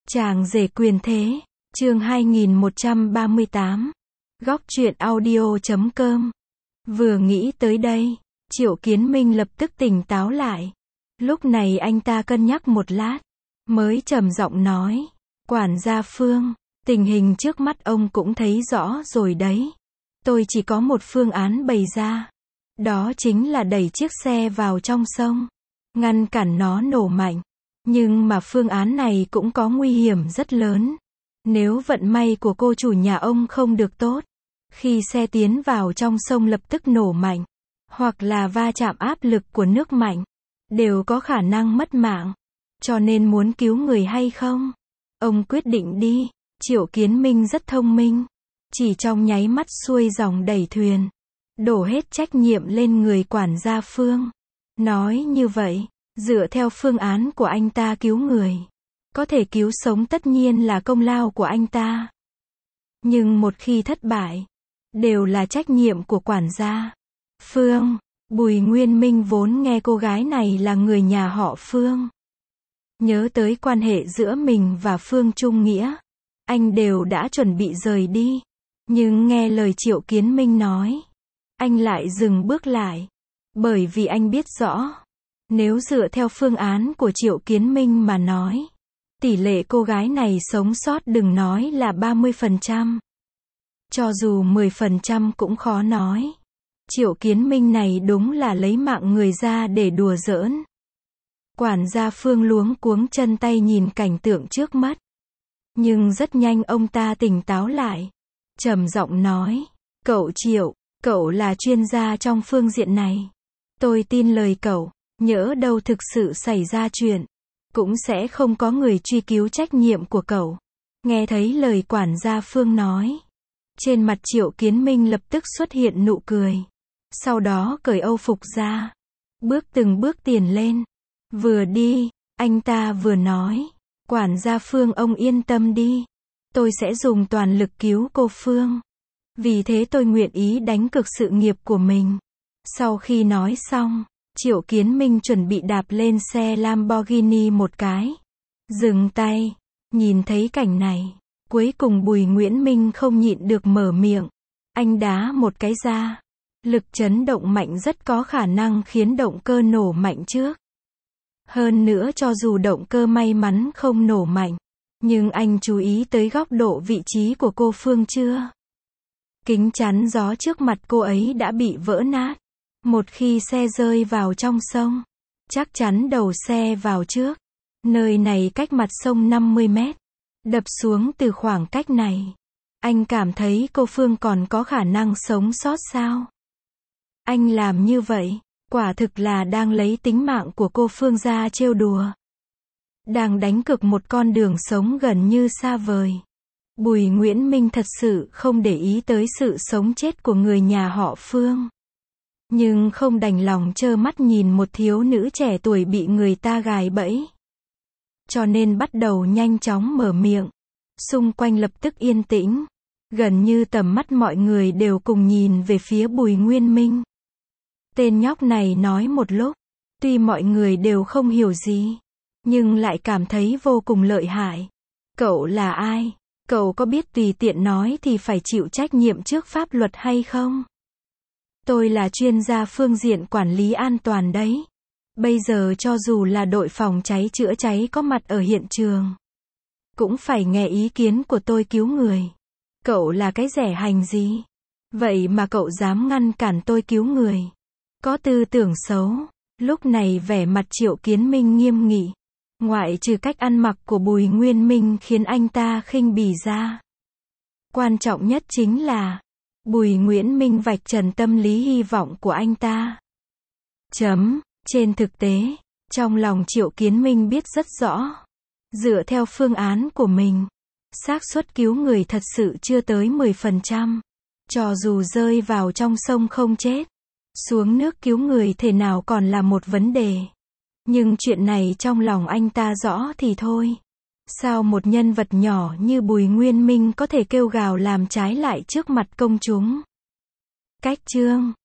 Chàng rể quyền thế, chương 2138. Góc truyện audio.com. Vừa nghĩ tới đây, Triệu Kiến Minh lập tức tỉnh táo lại. Lúc này anh ta cân nhắc một lát, mới trầm giọng nói, quản gia Phương, tình hình trước mắt ông cũng thấy rõ rồi đấy. Tôi chỉ có một phương án bày ra. Đó chính là đẩy chiếc xe vào trong sông, ngăn cản nó nổ mạnh. Nhưng mà phương án này cũng có nguy hiểm rất lớn. Nếu vận may của cô chủ nhà ông không được tốt, khi xe tiến vào trong sông lập tức nổ mạnh, hoặc là va chạm áp lực của nước mạnh, đều có khả năng mất mạng. Cho nên muốn cứu người hay không? Ông quyết định đi. Triệu Kiến Minh rất thông minh. Chỉ trong nháy mắt xuôi dòng đẩy thuyền, đổ hết trách nhiệm lên người quản gia Phương. Nói như vậy, dựa theo phương án của anh ta cứu người, có thể cứu sống tất nhiên là công lao của anh ta. Nhưng một khi thất bại, đều là trách nhiệm của quản gia Phương. Bùi Nguyên Minh vốn nghe cô gái này là người nhà họ Phương. Nhớ tới quan hệ giữa mình và Phương Trung Nghĩa, anh đều đã chuẩn bị rời đi. Nhưng nghe lời Triệu Kiến Minh nói, anh lại dừng bước lại. Bởi vì anh biết rõ, nếu dựa theo phương án của Triệu Kiến Minh mà nói, tỷ lệ cô gái này sống sót đừng nói là 30%. Cho dù 10% cũng khó nói. Triệu Kiến Minh này đúng là lấy mạng người ra để đùa giỡn. Quản gia Phương luống cuống chân tay nhìn cảnh tượng trước mắt. Nhưng rất nhanh ông ta tỉnh táo lại. Trầm giọng nói, cậu Triệu, cậu là chuyên gia trong phương diện này. Tôi tin lời cậu, nhỡ đâu thực sự xảy ra chuyện, cũng sẽ không có người truy cứu trách nhiệm của cậu. Nghe thấy lời quản gia Phương nói, trên mặt Triệu Kiến Minh lập tức xuất hiện nụ cười. Sau đó cởi âu phục ra, bước từng bước tiền lên. Vừa đi, anh ta vừa nói, quản gia Phương ông yên tâm đi. Tôi sẽ dùng toàn lực cứu cô Phương. Vì thế tôi nguyện ý đánh cược sự nghiệp của mình. Sau khi nói xong, Triệu Kiến Minh chuẩn bị đạp lên xe Lamborghini một cái. Dừng tay. Nhìn thấy cảnh này, cuối cùng Bùi Nguyễn Minh không nhịn được mở miệng. Anh đá một cái ra. Lực chấn động mạnh rất có khả năng khiến động cơ nổ mạnh trước. Hơn nữa cho dù động cơ may mắn không nổ mạnh, nhưng anh chú ý tới góc độ vị trí của cô Phương chưa? Kính chắn gió trước mặt cô ấy đã bị vỡ nát. Một khi xe rơi vào trong sông, chắc chắn đầu xe vào trước. Nơi này cách mặt sông 50 mét. Đập xuống từ khoảng cách này, anh cảm thấy cô Phương còn có khả năng sống sót sao? Anh làm như vậy, quả thực là đang lấy tính mạng của cô Phương ra trêu đùa. Đang đánh cược một con đường sống gần như xa vời. Bùi Nguyễn Minh thật sự không để ý tới sự sống chết của người nhà họ Phương. Nhưng không đành lòng trơ mắt nhìn một thiếu nữ trẻ tuổi bị người ta gài bẫy. Cho nên bắt đầu nhanh chóng mở miệng. Xung quanh lập tức yên tĩnh. Gần như tầm mắt mọi người đều cùng nhìn về phía Bùi Nguyên Minh. Tên nhóc này nói một lúc, tuy mọi người đều không hiểu gì, nhưng lại cảm thấy vô cùng lợi hại. Cậu là ai? Cậu có biết tùy tiện nói thì phải chịu trách nhiệm trước pháp luật hay không? Tôi là chuyên gia phương diện quản lý an toàn đấy. Bây giờ cho dù là đội phòng cháy chữa cháy có mặt ở hiện trường, cũng phải nghe ý kiến của tôi cứu người. Cậu là cái rẻ hành gì? Vậy mà cậu dám ngăn cản tôi cứu người? Có tư tưởng xấu. Lúc này vẻ mặt Triệu Kiến Minh nghiêm nghị. Ngoại trừ cách ăn mặc của Bùi Nguyên Minh khiến anh ta khinh bỉ ra. Quan trọng nhất chính là Bùi Nguyễn Minh vạch trần tâm lý hy vọng của anh ta. Trên thực tế, trong lòng Triệu Kiến Minh biết rất rõ. Dựa theo phương án của mình, xác suất cứu người thật sự chưa tới 10%. Cho dù rơi vào trong sông không chết, xuống nước cứu người thể nào còn là một vấn đề. Nhưng chuyện này trong lòng anh ta rõ thì thôi. Sao một nhân vật nhỏ như Bùi Nguyên Minh có thể kêu gào làm trái lại trước mặt công chúng? Cách chương